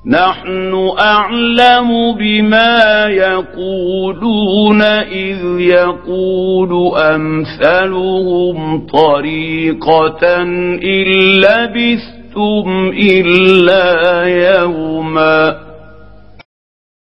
نحن أعلم بما يقولون إذ يقول أمثلهم طريقة إن لبثتم إلا يوما